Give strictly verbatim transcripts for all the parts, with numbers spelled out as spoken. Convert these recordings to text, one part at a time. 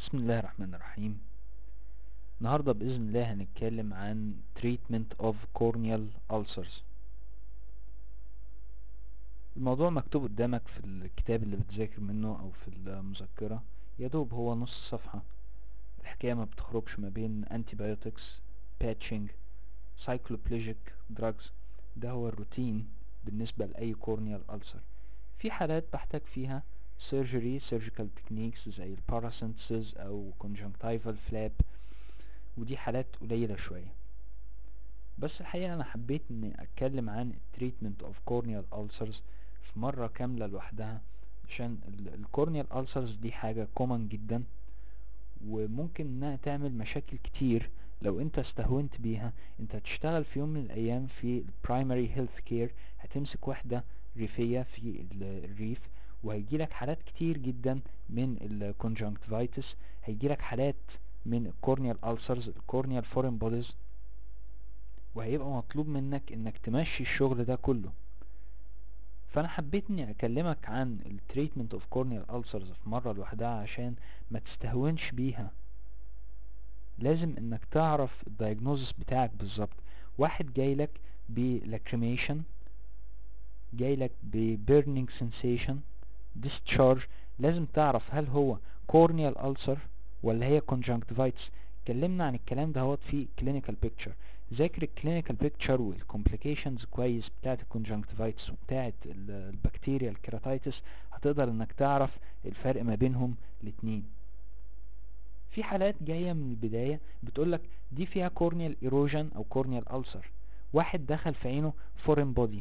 بسم الله الرحمن الرحيم. النهاردة بإذن الله هنتكلم عن treatment of corneal ulcers. الموضوع مكتوب قدامك في الكتاب اللي بتذاكر منه أو في المذكرة، يدوب هو نص صفحة. الحكاية ما بتخرجش ما بين antibiotics, patching, cycloplegic drugs. ده هو الروتين بالنسبة لأي corneal ulcer. في حالات بحتاج فيها surgery, surgical techniques زي الباراسينثيسيس أو conjunctival flap، ودي حالات قليلة شوية. بس الحقيقة أنا حبيت إني أتكلم عن treatment of corneal ulcers في مرة كاملة لوحدها، عشان ال corneal ulcers دي حاجة common جدا، وممكن إنها تعمل مشاكل كتير لو أنت استهونت بيها. أنت هتشتغل في يوم من الأيام في primary health care، هتمسك وحدة ريفية في الريف، وهيجيلك حالات كتير جدا من ال conjunctivitis، هيجيلك حالات من corneal ulcers, corneal foreign bodies، وهيبقى مطلوب منك انك تمشي الشغل ده كله. فانا حبيت اني اكلمك عن ال treatment of corneal ulcers في مرة لوحدها عشان ما تستهونش بيها. لازم انك تعرف الدايجنوزس بتاعك بالظبط. واحد جايلك ب lacrimation، جايلك ب burning sensation, discharge، لازم تعرف هل هو corneal ulcer ولا هي conjunctivitis. اتكلمنا عن الكلام ده هوت في clinical picture. ذاكر الكلينيكال بيكتشر والكومبليكيشنز كويس بتاعت الكونجنكتيفايتس وبتاعت البكتيريا الكيراتايتس، هتقدر انك تعرف الفرق ما بينهم الاتنين. في حالات جاية من البداية بتقولك دي فيها كورنيال ايروجن او كورنيال ألسر. واحد دخل في عينه فورين بودي.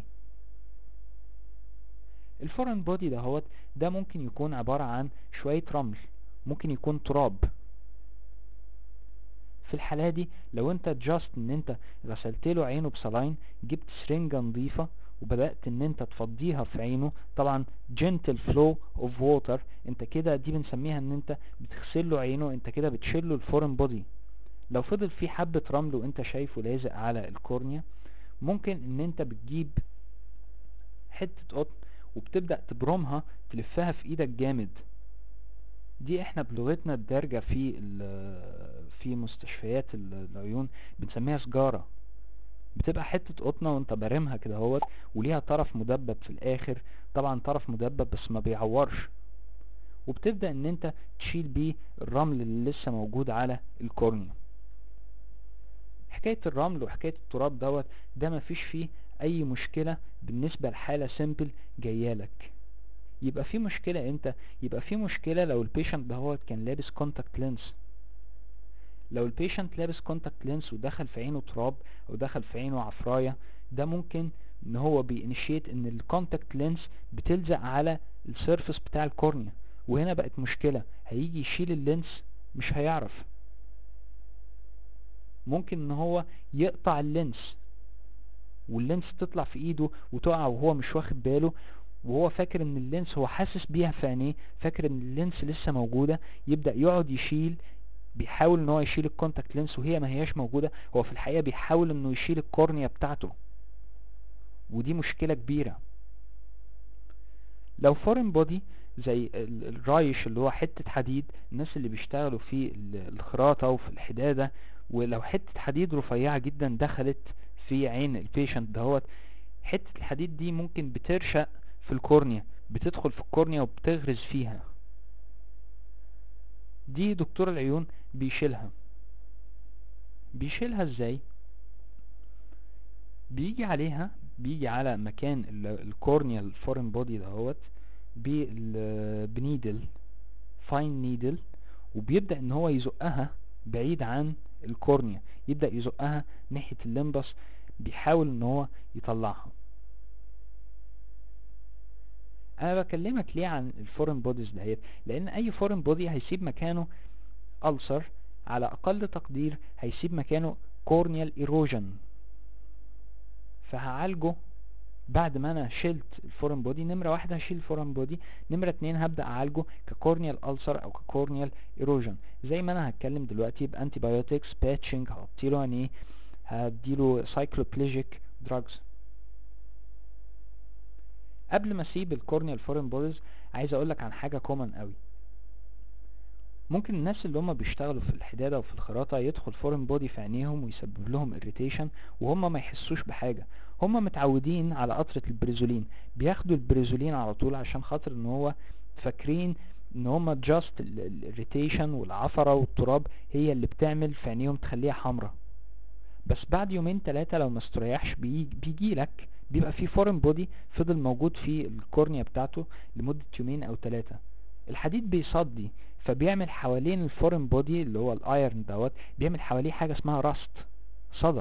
الفورين بودي ده هوت ده ممكن يكون عبارة عن شوية رمل، ممكن يكون تراب. في الحالة دي لو انت جاست ان انت غسلت له عينه بصلاين، جبت سرنجة نظيفة وبدأت ان انت تفضيها في عينه، طبعا gentle flow of water، انت كده دي بنسميها ان انت بتغسل له عينه، انت كده بتشيله الفورين بودي. لو فضل في حبة رمل وانت شايفه لازق على الكورنيا، ممكن ان انت بتجيب حتة قطن وبتبدأ تبرمها، تلفها في ايدك جامد. دي احنا بلغتنا الدارجة في في مستشفيات العيون بنسميها سجارة. بتبقى حتة قطنة وانت بارمها كده اهوت، وليها طرف مدبب في الاخر، طبعا طرف مدبب بس ما بيعورش، وبتبدأ ان انت تشيل بيه الرمل اللي لسه موجود على الكورنيا. حكاية الرمل وحكاية التراب دوت ده مفيش فيه اي مشكلة بالنسبة لحالة سيمبل جايالك. يبقى في مشكلة امتى؟ يبقى في مشكلة لو البيشنت دهوت كان لابس كونتاكت لينس. لو البيشنت لابس كونتاكت لينس ودخل في عينه تراب او دخل في عينه عفراية، ده ممكن ان هو بينشيت ان الكونتاكت لينس بتلزق على السيرفس بتاع الكورنيا، وهنا بقت مشكلة. هيجي يشيل اللينس مش هيعرف، ممكن ان هو يقطع اللينس واللينس تطلع في ايده وتقع وهو مش واخد باله، وهو فاكر ان اللينس، هو حاسس بيها في عينيه، فاكر ان اللينس لسه موجودة، يبدأ يقعد يشيل، بيحاول ان هو يشيل الكونتاكت لينس وهي ما هياش موجودة. هو في الحقيقة بيحاول انه يشيل الكورنيا بتاعته، ودي مشكلة كبيرة. لو فورين بودي زي الرايش اللي هو حتة حديد، الناس اللي بيشتغلوا في الخراطة وفي الحدادة، ولو حتة حديد رفيعة جدا دخلت في عين البيشنت دهوت، حتة الحديد دي ممكن بترشق في الكورنيا، بتدخل في الكورنيا وبتغرز فيها. دي دكتور العيون بيشيلها. بيشيلها ازاي؟ بيجي عليها، بيجي على مكان الكورنيا الفورين بودي دهوت بنيدل، فاين نيدل، وبيبدأ ان هو يزقها بعيد عن الكورنيا، يبدأ يزقها ناحية الليمبس، بيحاول ان هو يطلعها. انا بكلمك ليه عن الفورين بوديز دهيت؟ لان اي فورين بودي هيسيب مكانه ألسر، على اقل تقدير هيسيب مكانه كورنيال ايروجن، فهعالجه بعد ما انا شلت الفورين بودي. نمرة واحد هشيل الفورين بودي، نمرة اتنين هبدأ اعالجه ككورنيال ألسر او ككورنيال ايروجن، زي ما انا هتكلم دلوقتي بانتي بايوتكس، باتشنج، هحطيله عينيه، هديله سايكلوبليجيك دراجز. قبل ما اسيب الكورنيال فورين بوديز، عايز اقولك عن حاجة كومن قوي. ممكن الناس اللي هم بيشتغلوا في الحدادة وفي الخراطة يدخل فورين بودي في عينيهم ويسبب لهم irritation وهم ما يحسوش بحاجة. هم متعودين على قطرة البريزولين، بياخدوا البريزولين على طول عشان خاطر ان هو فاكرين ان هم just الirritation والعفرة والتراب هي اللي بتعمل في عينيهم تخليها حمرة. بس بعد يومين ثلاثة لو ما استريحش بيجي, بيجي لك بيبقى في فورين بودي فضل موجود في الكورنيا بتاعته لمدة يومين او ثلاثة. الحديد بيصدي فبيعمل حوالين الفورين بودي اللي هو الايرن دوت بيعمل حواليه حاجة اسمها راست، صدى.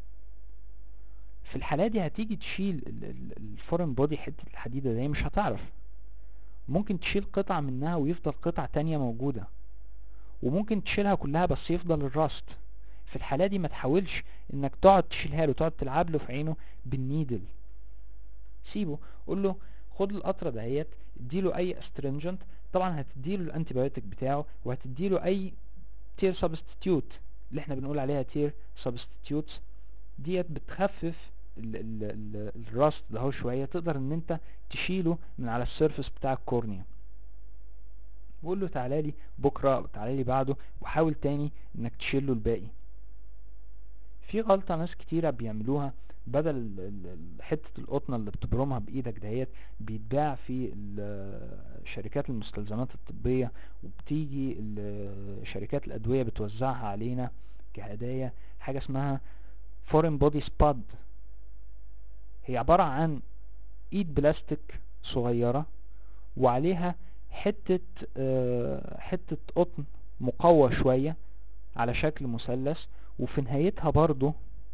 في الحالة دي هتيجي تشيل الفورين بودي حتة الحديدة دي مش هتعرف. ممكن تشيل قطعة منها ويفضل قطعة تانية موجودة، وممكن تشيلها كلها بس يفضل الراست. في الحالة دي ما تحاولش انك تقعد تشيلها له تقعد تلعب له في عينه بالنيدل. سيبه، قول له خد القطرة دهيت، اديله اي استرنجنت، طبعا هتديله الانتيبيوتيك بتاعه وهتديله اي تير سبستيتيوت اللي احنا بنقول عليها تير سبستيتيوتس ديت بتخفف ال ال ال الراست ده هو شوية، تقدر ان انت تشيله من على السيرفس بتاع الكورنيا. وقول له تعالى لي بكرة او تعالى لي بعده وحاول تاني انك تشيله الباقي. في غلطة ناس كتيرة بيعملوها، بدل ال- ال- حتة القطنة اللي بتبرمها بايدك دهيت بيتباع في ال- شركات المستلزمات الطبية، وبتيجي ال- شركات الادوية بتوزعها علينا كهدايا، حاجة اسمها فورين بودي سباد. هي عبارة عن ايد بلاستيك صغيرة وعليها حتة آه، حتة قطن مقوى شوية على شكل مثلث، وفي نهايتها برضو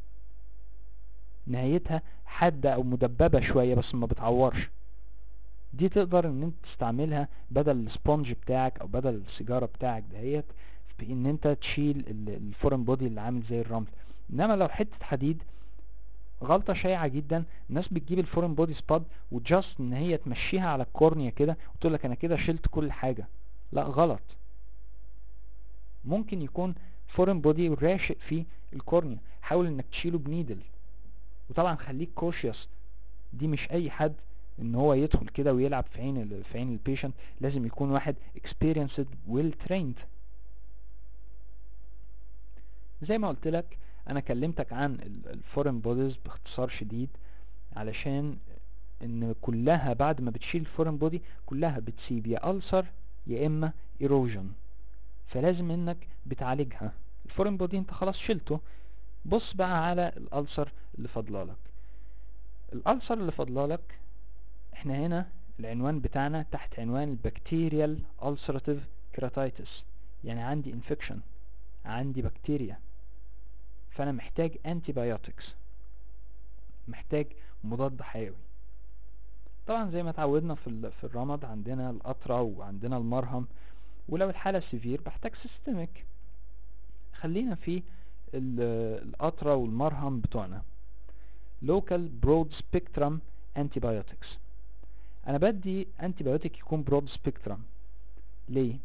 نهايتها حادة او مدببة شوية بس ما بتعورش. دي تقدر ان انت تستعملها بدل السبونج بتاعك او بدل السيجارة بتاعك دهيت في ان انت تشيل ال- الفورين بودي اللي عامل زي الرمل. انما لو حتة حديد، غلطة شائعة جدا، الناس بتجيب الفورين بودي سباد وجاست ان هي تمشيها على الكورنيا كده وتقول لك انا كده شلت كل حاجة. لا، غلط. ممكن يكون فورين بودي راشق في الكورنيا، حاول انك تشيله بنيدل. وطبعا خليك كوشيوس، دي مش اي حد ان هو يدخل كده ويلعب في عين ال- في عين البيشنت، لازم يكون واحد experienced well trained. زي ما قلت لك انا كلمتك عن الفورين بوديز باختصار شديد علشان ان كلها بعد ما بتشيل الفورين بودي كلها بتسيب يا ألسر يا اما ايروجن، فلازم انك بتعالجها. الفورين بودي انت خلاص شلته، بص بقى على الألسر اللي فضلالك. الألسر اللي فضلالك احنا هنا العنوان بتاعنا تحت عنوان البكتيريال ulcerative keratitis، يعني عندي infection، عندي بكتيريا، فانا محتاج antibiotics، محتاج مضاد حيوي. طبعا زي ما اتعودنا في ال- في الرمد عندنا القطرة وعندنا المرهم، ولو الحالة سيفير بحتاج سيستميك. خلينا في ال- القطرة والمرهم بتوعنا local broad spectrum antibiotics. انا بدي antibiotic يكون broad spectrum. ليه؟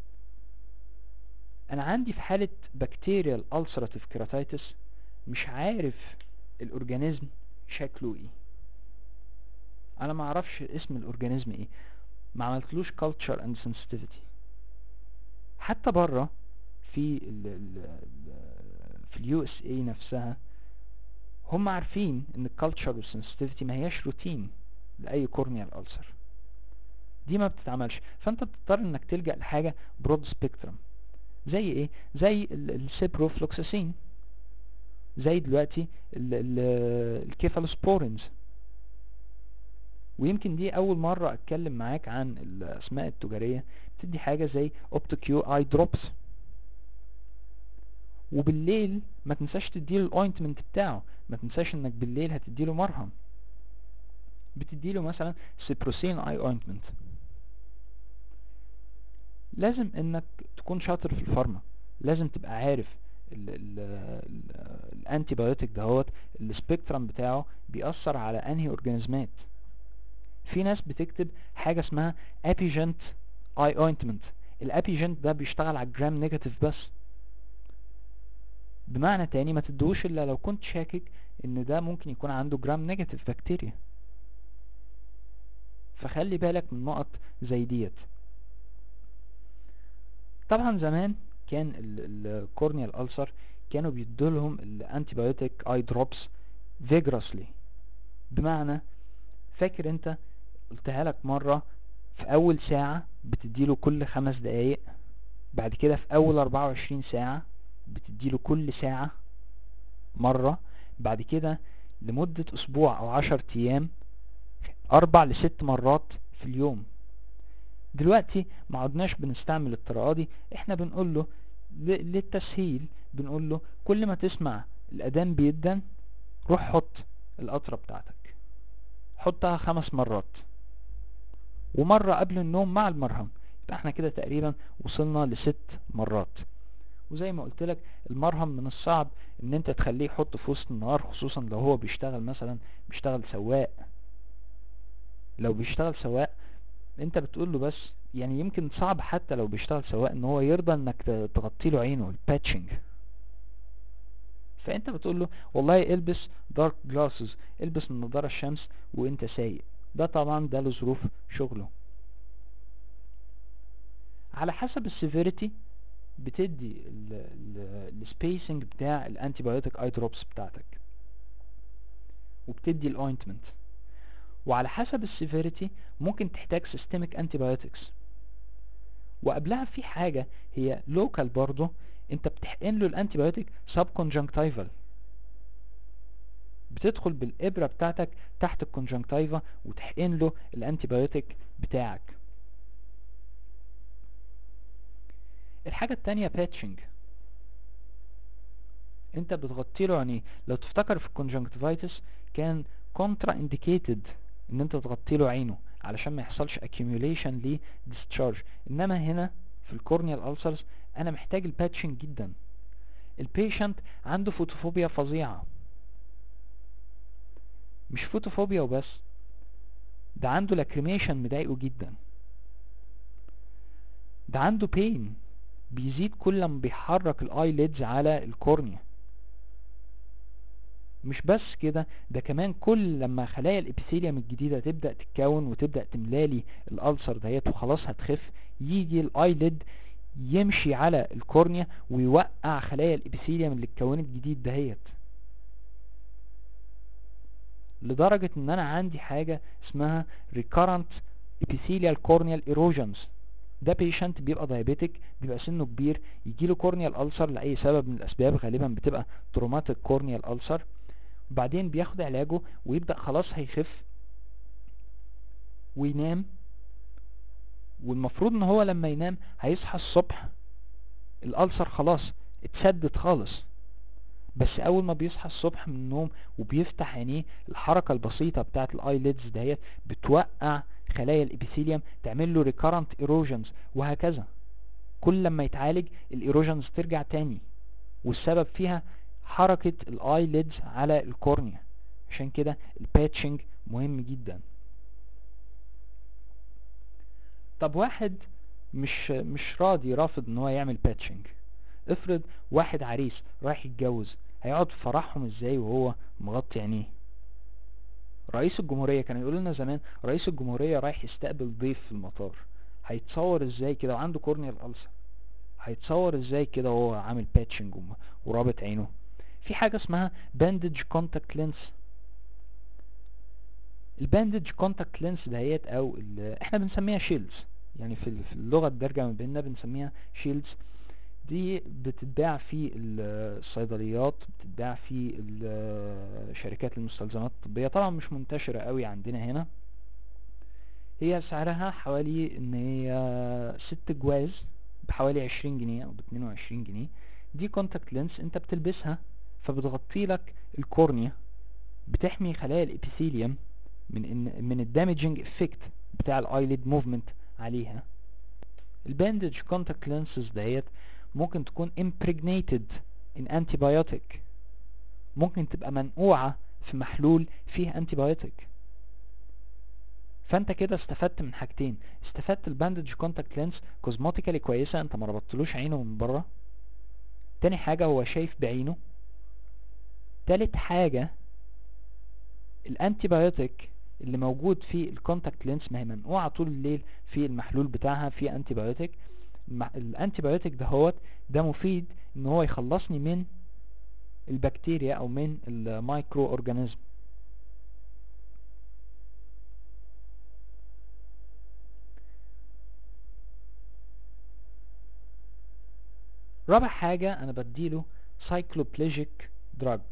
انا عندي في حالة bacterial ulcerative keratitis مش عارف الاورجانيزم شكله ايه، انا ما اعرفش اسم الاورجانيزم ايه، ما عملتلوش culture and sensitivity. حتى بره في ال ال ال في اليو اس اي نفسها هم عارفين ان الكالتشر والسنسيتيفيتي ما هياش روتين لاي كورنيال ألسر، دي ما بتتعملش. فانت بتضطر انك تلجأ لحاجة برود سبيكترم. زي ايه؟ زي السيبروفلوكساسين، زي دلوقتي الكيفالوسبورينز. ويمكن دي اول مرة اتكلم معاك عن الاسماء التجارية. بتدي حاجة زي اوبتوكيو اي دروبس، وبالليل ما تنساش تديله الاوينتمنت بتاعه، ما تنساش انك بالليل هتديله مرهم. بتديله مثلا سيبروسين اي اوينتمنت. لازم انك تكون شاطر في الفارما، لازم تبقى عارف الانتي بايوتيك دهوت السبيكترم بتاعه بيأثر على انهي اورجانيزمات. في ناس بتكتب حاجة اسمها ابيجنت اي اوينتمنت. الابيجنت ده بيشتغل على الجرام نيجاتيف بس، بمعنى تاني ما تدوش الا لو كنت شاكك ان ده ممكن يكون عنده جرام نيجاتيف بكتيريا. فخلي بالك من نقط زي ديت. طبعا زمان كان الكورنيال ألسر كانوا بيدولهم الانتيبيوتيك اي دروبس vigorously. بمعنى، فاكر انت قلتها لك مرة، في اول ساعة بتديله كل خمس دقايق، بعد كده في اول اربعة وعشرين ساعة بتديله كل ساعة مرة، بعد كده لمدة اسبوع او عشر ايام اربع لست مرات في اليوم. دلوقتي ما عدناش بنستعمل الطريقة دي، احنا بنقول له للتسهيل بنقول له كل ما تسمع الاذان بيدن روح حط القطرة بتاعتك، حطها خمس مرات ومرة قبل النوم مع المرهم، يبقى احنا كده تقريبا وصلنا لست مرات. وزي ما قلت لك المرهم من الصعب ان انت تخليه يحط في وسط النهار، خصوصا لو هو بيشتغل مثلا بيشتغل سواق. لو بيشتغل سواق انت بتقول له بس، يعني يمكن صعب حتى لو بيشتغل سواق ان هو يرضى انك تغطي له عينه الباتشنج. فانت بتقول له والله البس دارك جلاسز، البس نظارة الشمس وانت سايق. ده طبعا ده لظروف شغله. على حسب السيفيريتي بتدي السبيسنج بتاع الانتيبيوتيك اي دروبس بتاعتك، وبتدي الاوينتمنت. وعلى حسب السيفيريتي ممكن تحتاج سيستميك انتيبيوتكس. وقبلها في حاجة هي لوكال برضو، انت بتحقن له الانتيبيوتيك سب كونجنكتيفال، بتدخل بالابرة بتاعتك تحت الكونجنكتيفا وتحقن له الانتيبيوتيك بتاعك. الحاجة التانية باتشنج، انت بتغطي له عينيه. لو تفتكر في الكونجنكتيفايتس كان كونترا انديكيتد ان انت تغطي له عينه علشان ما يحصلش accumulation ل discharge. انما هنا في الكورنيال ألسرز انا محتاج الباتشنج جدا. البيشنت عنده فوتوفوبيا فظيعة، مش فوتوفوبيا وبس، ده عنده لاكريميشن مضايقه جدا، ده عنده بين بيزيد كل ما بيحرك الاي ليدز على الكورنيا. مش بس كده، ده كمان كل لما خلايا الابيثيليوم الجديدة تبدأ تتكون وتبدأ تملالي الألسر دهيت وخلاص هتخف، يجي الاي ليد يمشي على الكورنيا ويوقع خلايا الابيثيليوم اللي اتكونت جديد دهيت، لدرجة ان انا عندي حاجة اسمها recurrent epithelial corneal erosions. ده بيشنت بيبقى دايابيتك، بيبقى سنه كبير، يجيله كورنيال ألسر لأي سبب من الأسباب، غالبا بتبقى تروماتيك كورنيال ألسر، بعدين بياخد علاجه ويبدأ خلاص هيخف وينام. والمفروض ان هو لما ينام هيصحى الصبح الألسر خلاص اتسدد خالص، بس اول ما بيصحى الصبح من النوم وبيفتح عينيه الحركة البسيطة بتاعت الاي ليدز دهيت بتوقع خلايا الابيثيليوم، تعمل له recurrent erosions، وهكذا كل لما يتعالج الايروجنز ترجع تاني، والسبب فيها حركة الاي ليدز على الكورنيا. عشان كده الباتشنج مهم جدا. طب واحد مش مش راضي، رافض ان هو يعمل باتشنج. افرض واحد عريس رايح يتجوز، هيقعد في فرحهم ازاي وهو مغطي عينيه؟ رئيس الجمهورية كان يقول لنا زمان رئيس الجمهورية رايح يستقبل ضيف في المطار، هيتصور ازاي كده وعنده كورنيال ألسر؟ هيتصور ازاي كده وهو عامل باتشنج ورابط عينه؟ في حاجة اسمها باندج كونتاكت لينس. الباندج كونتاكت لينس دهيت او احنا بنسميها شيلدز، يعني في اللغة الدارجة ما بيننا بنسميها شيلدز. دي بتتباع في الصيدليات، بتتباع في شركات المستلزمات الطبية، طبعا مش منتشرة قوي عندنا هنا. هي سعرها حوالي ان هي ست جواز بحوالي عشرين جنيه او باتنين وعشرين جنيه. دي كونتاكت لينس انت بتلبسها فبتغطي لك الكورنيا، بتحمي خلايا الابيثيليوم من إن من الدامجنج افكت بتاع الايليد موفمنت عليها. الباندج كونتاكت لينسز دهيت ممكن تكون impregnated in antibiotic، ممكن تبقى منقوعة في محلول فيه antibiotic. فانت كده استفدت من حاجتين، استفدت الباندج كونتاكت لينس كوزماتيكالي كويسة، انت ما ربطتلوش عينه من بره. تاني حاجة هو شايف بعينه. تالت حاجة الانتيبيوتيك اللي موجود في الكونتاكت لينس، ما هي منقوعة طول الليل في المحلول بتاعها في انتيبيوتيك، الانتي بايوتيك دهوت ده مفيد ان هو يخلصني من البكتيريا او من المايكرو اورجانيزم. رابع حاجة انا بديله سايكلوبليجيك دراج.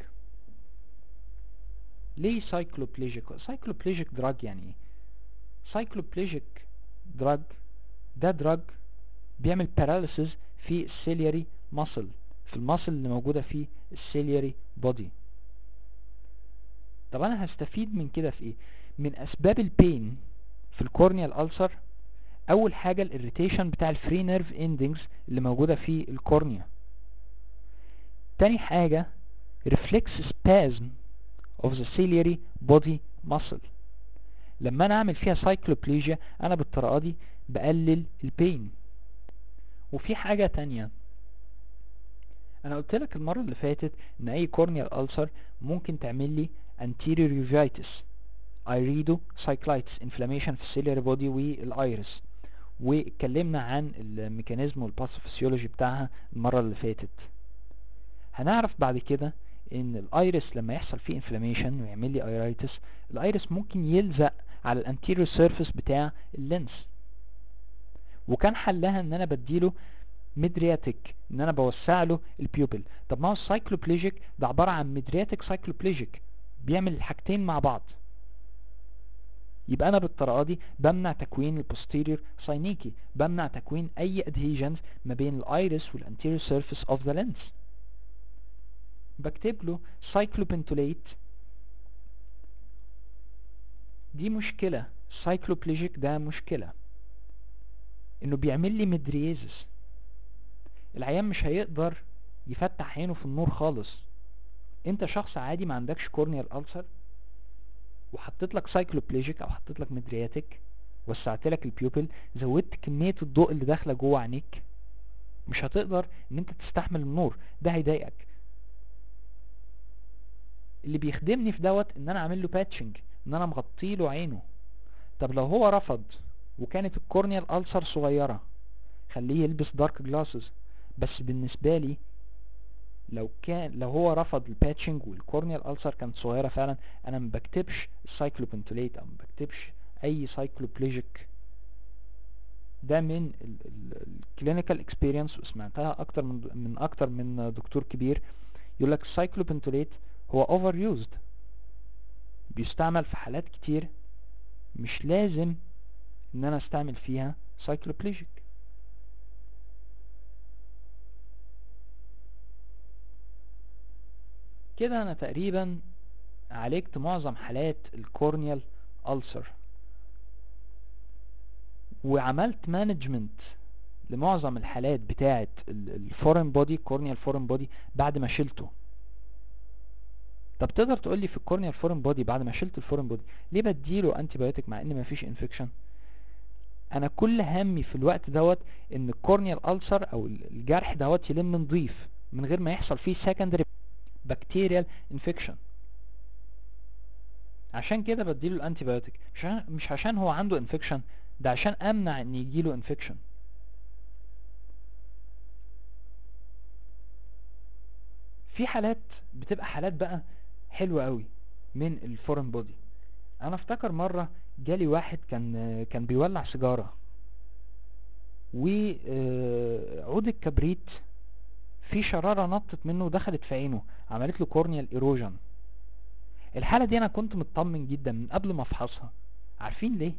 ليه سايكلوبليجيك؟ سايكلوبليجيك دراج يعني ايه؟ سايكلوبليجيك دراج ده دراج بيعمل باراليسيس في السيلياري ماسل، في الماسل اللي موجودة في السيلياري بودي. طب انا هستفيد من كده في ايه؟ من اسباب البين في الكورنيال ألسر، اول حاجة الاريتيشن بتاع الفري نيرف اندنجز اللي موجودة في الكورنيا. تاني حاجة reflex spasm of the ciliary body muscle. لما انا اعمل فيها سايكلوبليجيا انا بالطريقة دي بقلل البين. وفي حاجة تانية، انا قلت لك المرة اللي فاتت ان اي كورنيال ألسر ممكن تعمل لي anterior uveitis، iridocyclitis، inflammation في السيلياري بودي والايرس، واتكلمنا عن الميكانيزم والباثوفيسيولوجي بتاعها المرة اللي فاتت. هنعرف بعد كده ان الايرس لما يحصل فيه انفلاميشن ويعمل لي ايرايتس، الايرس ممكن يلزق على الانتيريور سيرفيس بتاع اللينس، وكان حلها ان انا بديله ميدرياتيك، ان انا بوسع له البيوبل. طب ما هو السايكلوبليجيك ده عبارة عن ميدرياتيك سايكلوبليجيك، بيعمل الحاجتين مع بعض. يبقى انا بالطريقه دي بمنع تكوين البوستيريور ساينيكي، بمنع تكوين اي ادهيجنز ما بين الايرس والانتيريور سيرفيس اوف ذا لينس. بكتب له سايكلوبنتوليت. دي مشكلة، سايكلوبليجيك ده مشكلة انه بيعمل لي ميدريازيس. العيان مش هيقدر يفتح عينه في النور خالص. انت شخص عادي ما عندكش كورنيال ألسر، وحطيت لك سايكلوبليجيك او حطيت لك ميدرياتيك، وسعت لك البيوبل، زودت كمية الضوء اللي داخله جوه عينيك، مش هتقدر ان انت تستحمل النور، ده هيضايقك. اللي بيخدمني في دوت ان انا اعمل له باتشنج، ان انا مغطي له عينه. طب لو هو رفض وكانت الكورنيال ألسر صغيرة، خليه يلبس دارك جلاسز. بس بالنسبة لي لو كان لو هو رفض الباتشنج والكورنيال ألسر كانت صغيرة فعلا، انا ما بكتبش السايكلوبنتوليت او ما بكتبش اي سايكلوبليجيك. ده من الكلينيكال اكسبيرينس، وسمعتها اكتر من من اكتر من دكتور كبير يقول لك السايكلوبنتوليت هو اوفر يوزد، بيستعمل في حالات كتير مش لازم ان انا استعمل فيها سايكلوبليجيك. كده انا تقريبا عالجت معظم حالات الكورنيال ألسر، وعملت مانجمنت لمعظم الحالات بتاعه الفورين بودي، كورنيال فورين بودي بعد ما شلته. طب تقدر تقول لي في الكورنيال فورين بودي بعد ما شلت الفورين بودي ليه بديله انتي بايوتيك مع ان مفيش انفكشن؟ انا كل همي في الوقت دوت ان الكورنيال ألسر او الجرح دوت يلم نضيف من غير ما يحصل فيه secondary bacterial infection. عشان كده بديله الانتي بايوتيك، مش عشان, مش عشان هو عنده انفكشن، ده عشان امنع ان يجيله انفكشن. في حالات بتبقى حالات بقى حلوة قوي من الفورين بودي. انا افتكر مرة جالي واحد كان كان بيولع سيجارة، وعود الكبريت في شرارة نطت منه ودخلت في عينه، عملت له كورنيال ايروجن. الحالة دي انا كنت مطمن جدا من قبل ما افحصها. عارفين ليه؟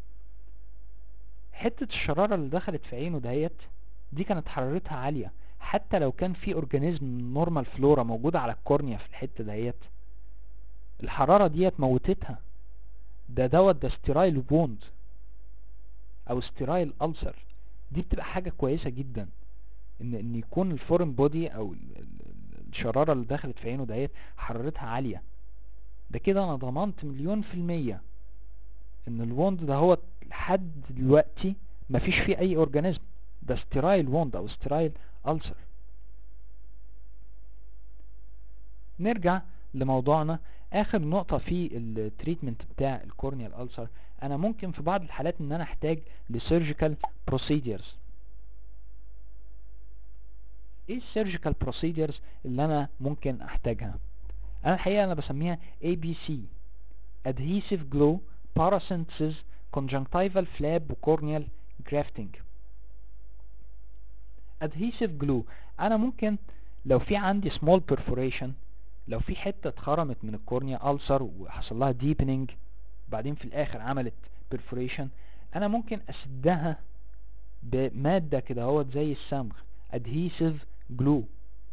حتة الشرارة اللي دخلت في عينه دهيت دي كانت حرارتها عالية، حتى لو كان في اورجانيزم نورمال فلورا موجودة على الكورنيا في الحتة دهيت الحرارة ديت موتتها. ده دوت ده ستيرايل ووند او ستيرايل ألسر. دي بتبقى حاجة كويسة جدا ان ان يكون الفورين بودي او الشرارة اللي دخلت في عينه دهيت حرارتها عالية. ده كده انا ضمنت مليون في المية ان الوند ده هو لحد دلوقتي مفيش فيه اي اورجانيزم، ده ستيرايل ووند او ستيرايل ألسر. نرجع لموضوعنا. اخر نقطة في التريتمنت بتاع الكورنيال ألسر، انا ممكن في بعض الحالات ان انا احتاج لسيرجيكال بروسيديرز. ايه السيرجيكال بروسيدرز اللي انا ممكن احتاجها؟ انا الحقيقة انا بسميها إيه بي سي: adhesive glue, paracentesis, conjunctival flap وcorneal grafting. adhesive glue انا ممكن لو في عندي small perforation، لو في حتة اتخرمت من الكورنيا ulcer وحصل لها deepening بعدين في الاخر عملت perforation، انا ممكن اسدها بمادة كده اهوت زي الصمغ adhesive glue.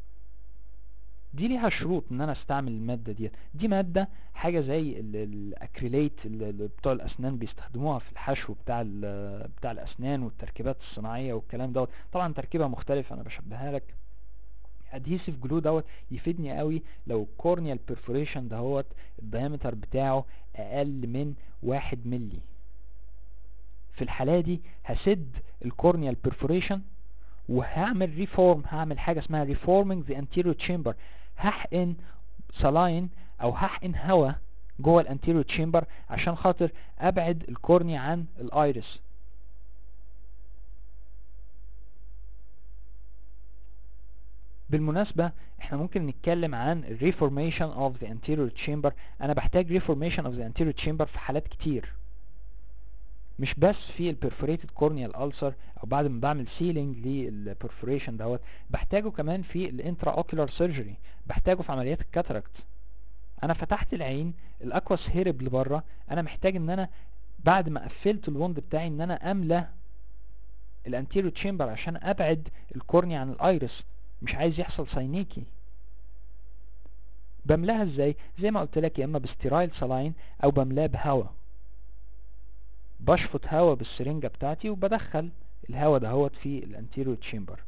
دي ليها شروط ان انا استعمل المادة دي دي مادة حاجة زي الاكريليت اللي بتوع الاسنان بيستخدموها في الحشو بتاع بتاع الاسنان والتركيبات الصناعية والكلام دوت. طبعا تركيبة مختلفة انا بشبهها لك. adhesive glue دوت يفيدني قوي لو corneal perforation دهوت الديامتر بتاعه اقل من واحد ملي. في الحالة دي هسد الكورنيال perforation وهعمل ريفورم، هعمل حاجة اسمها reforming the anterior chamber. هحقن سلاين او هحقن هواء جوه الانتيريور تشامبر عشان خاطر ابعد الكورنيا عن الايرس. بالمناسبة احنا ممكن نتكلم عن reformation of the anterior chamber. انا بحتاج reformation of the anterior chamber في حالات كتير، مش بس في البرفوريتد كورنيال ألسر او بعد ما بعمل سيلينج للبرفوريشن دوت، بحتاجه كمان في الانترا اوكولار سيرجري، بحتاجه في عمليات الكاتراكت. انا فتحت العين الاكواس هرب لبره، انا محتاج ان انا بعد ما قفلت الوند بتاعي ان انا املى الانتيريور تشامبر عشان ابعد الكورنيا عن الايرس، مش عايز يحصل ساينيكي. بملاها ازاي؟ زي ما قلت لك، يا اما بستيرايل سلاين او بملاه بهواء. بشفط هواء بالسرنجة بتاعتي وبدخل الهواء دهوت في الانتيريور تشامبر.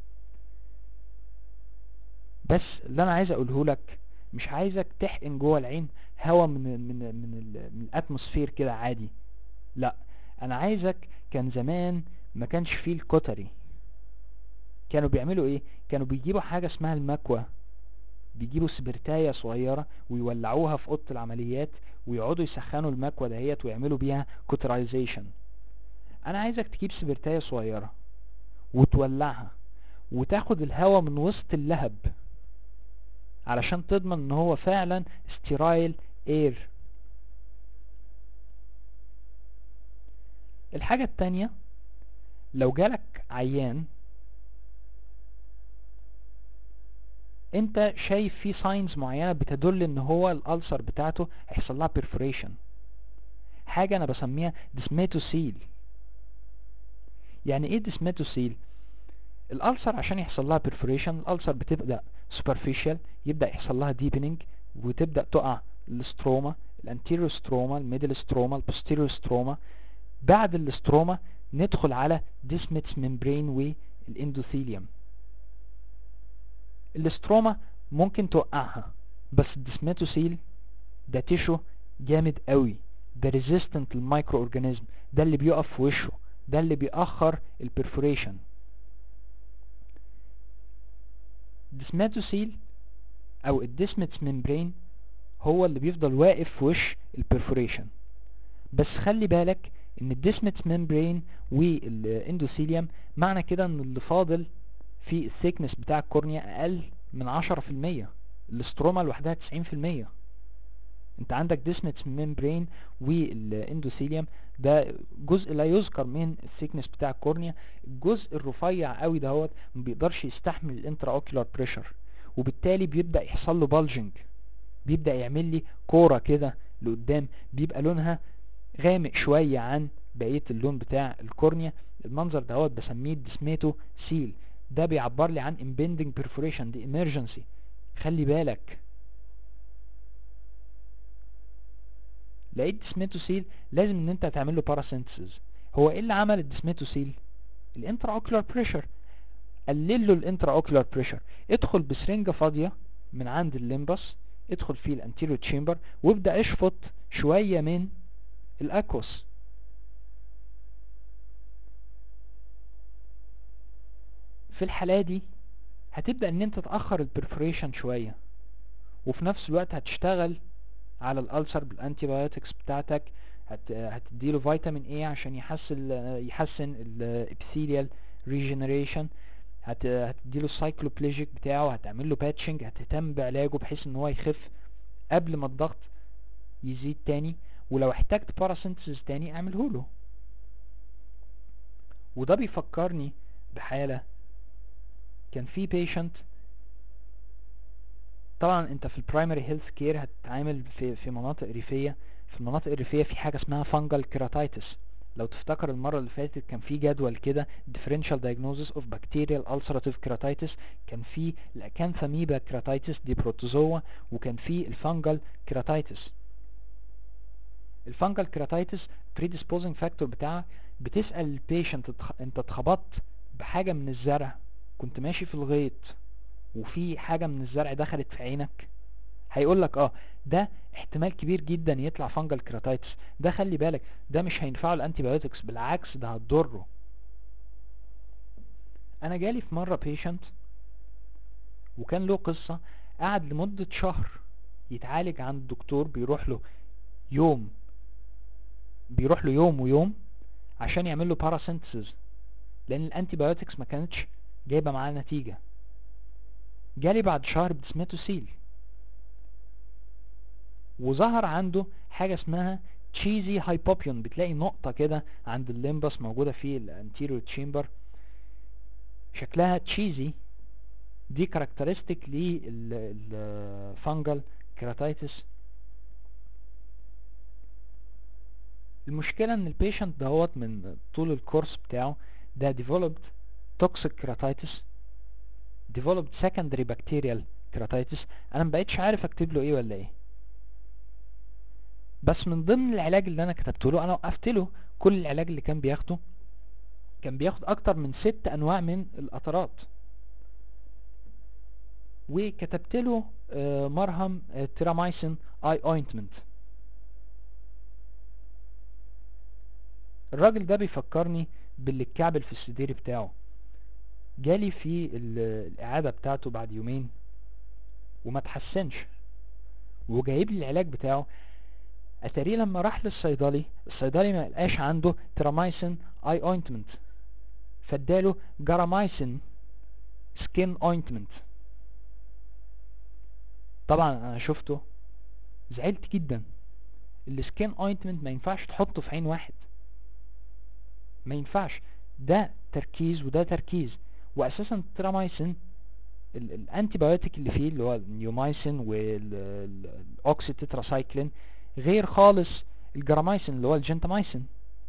بس اللي انا عايز اقوله لك، مش عايزك تحقن جوه العين هواء من من من, من الاتموسفير كده عادي، لا انا عايزك، كان زمان ما كانش فيه الكوتري، كانوا بيعملوا ايه؟ كانوا بيجيبوا حاجة اسمها المكوى، بيجيبوا سبرتاية صغيرة ويولعوها في اوضه العمليات ويقعدوا يسخنوا المكوى دهيت ويعملوا بيها كوترايزيشن. انا عايزك تجيب سبرتاية صغيرة وتولعها وتاخد الهواء من وسط اللهب علشان تضمن ان هو فعلا ستيرايل اير. الحاجة التانية، لو جالك عيان انت شايف فيه ساينز معينة بتدل ان هو الالسر بتاعته هيحصل لها perforation، حاجة انا بسميها ديسماتوسيل. يعني ايه ديسماتوسيل؟ الالسر عشان يحصل لها perforation الالسر بتبدأ superficial، يبدأ يحصل لها deepening وتبدأ تقع الستروما، الانتيريور ستروما، الميدل ستروما، البوستيريور ستروما. بعد الستروما ندخل على ديسماتس ممبرين والاندوثيليوم. الاستروما ممكن توقعها، بس الديسماتوسيل ده تيشو جامد قوي، ده ريزيستنت للمايكرو اورجانيزم، ده اللي بيقف في وشه، ده اللي بيأخر البرفوريشن. الديسماتوسيل او الديسماتس ممبرين هو اللي بيفضل واقف في وش البرفوريشن. بس خلي بالك ان الديسماتس ممبرين والاندوثيليوم معنى كده ان اللي فاضل في الثيكنس بتاع الكورنيا اقل من عشرة في المية، الاستروما لوحدها تسعين في المية. انت عندك ديسماتس ممبرين والاندوثيليوم ده جزء لا يذكر من الثيكنس بتاع الكورنيا، الجزء الرفيع قوي دهوت ما بيقدرش يستحمل الانترا اوكيولار بريشر، وبالتالي بيبدأ يحصل له بالجنج، بيبدأ يعمل لي كورة كده لقدام، بيبقى لونها غامق شوية عن بقية اللون بتاع الكورنيا. المنظر دهوت بسميه ديسماتو سيل، ده بيعبر لي عن impending perforation، دي emergency، خلي بالك. لقيت ديسماتوسيل لازم ان انت تعمل له باراسينثيسيس. هو ايه اللي عمل الديسماتوسيل؟ الانترا اوكيولار بريشر، قلل له الانترا اوكيولار بريشر. ادخل بسرنجة فاضية من عند الليمبس، ادخل فيه الانتيريور تشامبر وابدأ اشفط شوية من الاكوس. في الحالة دي هتبدأ ان انت تأخر البرفوريشن شوية، وفي نفس الوقت هتشتغل على الالسر بالانتي بايوتكس بتاعتك، هت... هتديله فيتامين ايه عشان يحسن يحسن الابيثيليال ريجنريشن. هت... هتديله السايكلوبليجيك بتاعه، هتعمل له باتشنج، هتهتم بعلاجه بحيث ان هو يخف قبل ما الضغط يزيد تاني، ولو احتاجت باراسينثيسيس تاني اعمله له. وده بيفكرني بحالة كان في بيشنت. طبعا انت في البرايمري هيلث كير هتتعامل في في مناطق ريفية. في المناطق الريفية في حاجة اسمها فانجل كيراتايتس. لو تفتكر المرة اللي فاتت كان في جدول كده differential diagnosis of bacterial ulcerative keratitis. كان في الأكانثاميبا كيراتايتس دي بروتوزوا، وكان في الفانجل كيراتايتس. الفانجل كيراتايتس predisposing factor بتاعها، بتسأل البيشنت انت اتخبطت بحاجة من الزرع، كنت ماشي في الغيط وفي حاجة من الزرع دخلت في عينك، هيقول لك اه ده احتمال كبير جدا يطلع فانجل كيراتايتس. ده خلي بالك ده مش هينفعه الانتيبيوتكس، بالعكس ده هتضره. انا جالي في مرة بيشنت وكان له قصة، قعد لمدة شهر يتعالج عند دكتور بيروح له يوم بيروح له يوم ويوم عشان يعمل له باراسينثيسيس، لان الانتيبيوتكس ما كانتش جايبه معاه نتيجه. جالي بعد شهر بدسماتوسيل، وظهر عنده حاجه اسمها تشيزي هايبوبيون. بتلاقي نقطه كده عند الليمبس موجوده في الانتيريور تشامبر شكلها تشيزي، دي كاركترستيك للفانجل كيراتايتس. المشكله ان البيشنت دهوت من طول الكورس بتاعه ده developed toxic keratitis، developed secondary bacterial keratitis. انا مبقتش عارف اكتب له ايه ولا ايه، بس من ضمن العلاج اللي انا كتبته له انا وقفت له كل العلاج اللي كان بياخده. كان بياخد اكتر من ست انواع من القطرات، وكتبت له مرهم تيرامايسين اي اوينتمنت. الراجل ده بيفكرني باللي اتكعبل في السدير بتاعه. جالي في الاعادة بتاعته بعد يومين وما تحسنش، وجايب لي العلاج بتاعه. اتاريه لما راح للصيدلي، الصيدلي ما لقاش عنده تيرامايسين اي اوينتمنت، فاداله جرامايسين سكين اوينتمنت. طبعا انا شفته زعلت جدا. السكين اوينتمنت ما ينفعش تحطه في عين واحد، ما ينفعش، ده تركيز وده تركيز. واساسا التيرامايسين الانتيبيوتيك اللي فيه اللي هو النيومايسين والاوكسي تتراسايكلين غير خالص الجرامايسين اللي هو الجنتامايسين.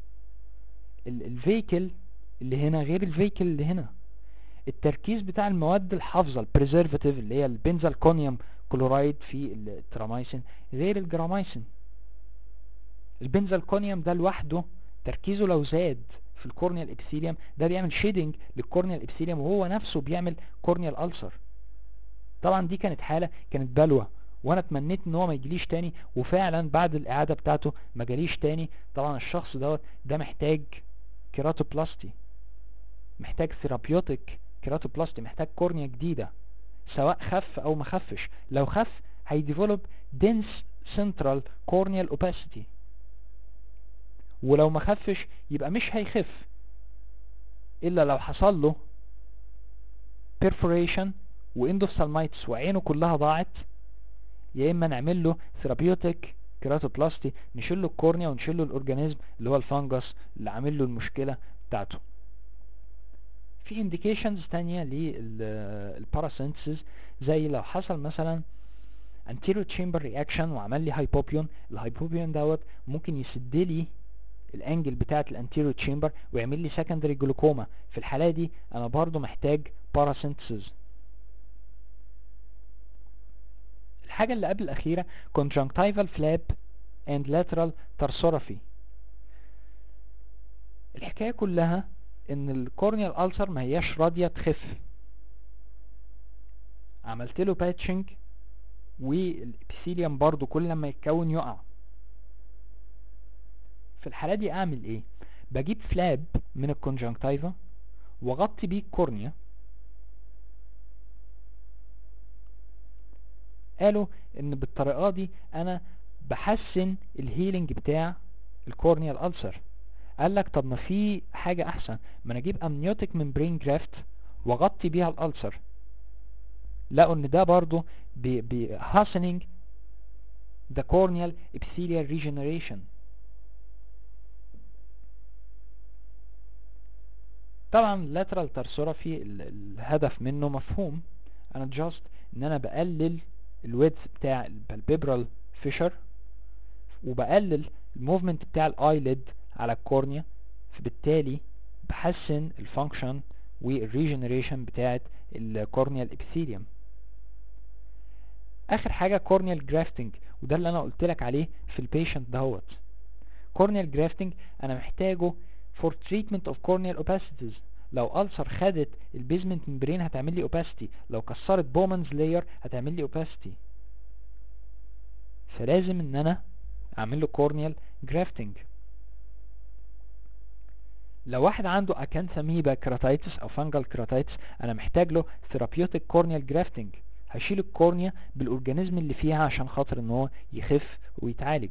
الفيكل اللي هنا غير الفيكل اللي هنا. التركيز بتاع المواد الحافظة البريزرفاتيف اللي هي البنزالكونيوم كلورايد في الترامايسين غير الجرامايسين. البنزالكونيوم ده لوحده تركيزه لو زاد في الكورنيال ابيثيليوم ده بيعمل شيدنج للكورنيال ابيثيليوم، وهو نفسه بيعمل كورنيال ألسر. طبعا دي كانت حالة كانت بلوى، وانا اتمنيت ان هو ما يجيليش تاني، وفعلا بعد الاعادة بتاعته ما جاليش تاني. طبعا الشخص دوت ده محتاج كيراتوبلاستي، محتاج ثيرابيوتيك كيراتوبلاستي، محتاج كورنيا جديدة سواء خف او ما خفش. لو خف هيديفلوب dense central corneal opacity، ولو ما خفش يبقى مش هيخف الا لو حصل له perforation واندوفسالمايتس وعينه كلها ضاعت، يا اما نعمل له ثيرابيوتيك كيراتوبلاستي نشيل له الكورنيا ونشيل له الاورجانيزم اللي هو الفانجس اللي عامل له المشكلة بتاعته. في انديكيشنز تانية للباراسينثيسيس، زي لو حصل مثلا anterior chamber reaction وعمل لي هايبوبيون. الهايبوبيون دوت ممكن يسد لي الانجل بتاعه الانتيريور تشامبر ويعمل لي secondary جلوكوما. في الحالة دي انا برضو محتاج باراسينثيسيس. الحاجة اللي قبل الاخيرة conjunctival flap and lateral tarsorrhaphy. الحكاية كلها ان الكورنيال ألسر ما هياش راضية تخف. عملت له باتشنج والابيثيليوم برضو كل لما يتكون يقع. في الحالة دي اعمل ايه؟ بجيب فلاب من الكونجنكتيفا واغطي بيه الكورنيا. قالوا ان بالطريقة دي انا بحسن الهيلينج بتاع الكورنيال ألسر. قال لك طب ما في حاجة احسن، ما نجيب امنيوتيك ممبرين جرافت واغطي بيها الالسر. لقوا ان ده برضو ب hastening the corneal epithelial regeneration. طبعا lateral tarsorrhaphy الهدف منه مفهوم، انا just ان انا بقلل الويدث بتاع البالبيبرال فيشر وبقلل الموفمنت بتاع الايلid على الكورنيا، فبالتالي بحسن الفانكشن والريجنريشن بتاعت الكورنيال ابيثيليوم. اخر حاجه كورنيال جرافتنج، وده اللي انا قلت لك عليه في البيشنت دهوت. كورنيال جرافتنج انا محتاجه for treatment of corneal opacities. لو ألسر خدت البيزمنت ممبرين هتعمل لي opacity، لو كسرت بومنز لاير هتعمل لي opacity، فلازم ان انا اعمل له كورنيال جرافتنج. لو واحد عنده اكانثاميبا كراتايتس او فانجل كراتايتس انا محتاج له ثيرابيوتيك كورنيال جرافتنج، هشيل الكورنيا بالاورجانيزم اللي فيها عشان خاطر ان هو يخف ويتعالج.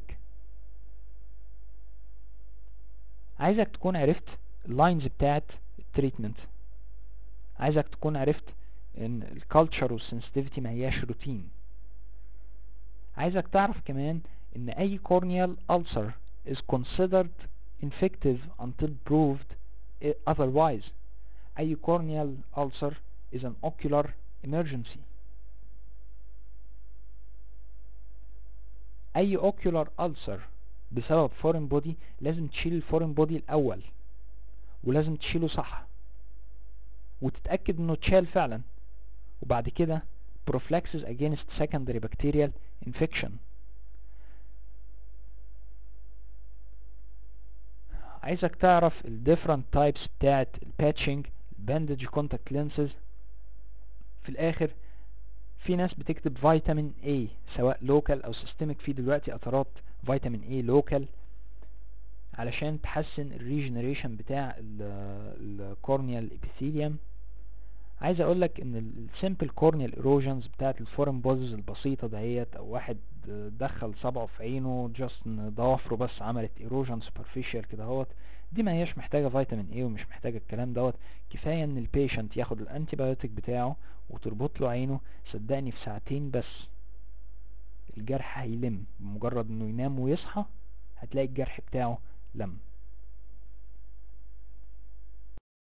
عايزك تكون عرفت اللاينز بتاعت التريتمنت، عايزك تكون عرفت ان الكالتشر والسنسيتيفيتي ما هياش روتين. عايزك تعرف كمان ان اي corneal ulcer is considered infective until proved otherwise. اي corneal ulcer is an ocular emergency. اي ocular ulcer بسبب foreign body لازم تشيل الفورين بودي الاول، ولازم تشيله صح وتتأكد انه اتشال فعلا، وبعد كده prophylaxis against secondary bacterial infection. عايزك تعرف ال different types بتاعت ال patching bandage contact lenses. في الاخر في ناس بتكتب فيتامين A سواء local او systemic، في دلوقتي قطرات فيتامين A local علشان تحسن الريجنريشن بتاع الكورنيال epithelium. عايز اقولك ان السيمبل كورنيال ايروجنز بتاعت الفورين بوديز البسيطه دهيت، او واحد دخل صبعه في عينه جاست ضوافره بس عملت ايروجن سوبرفيشال كده اهوت، دي ما هياش محتاجه فيتامين اي ومش محتاجه الكلام دوت. كفايه ان البيشنت ياخد الانتي بايوتيك بتاعه وتربط له عينه، صدقني في ساعتين بس الجرح هيلم، بمجرد انه ينام ويصحى هتلاقي الجرح بتاعه لم.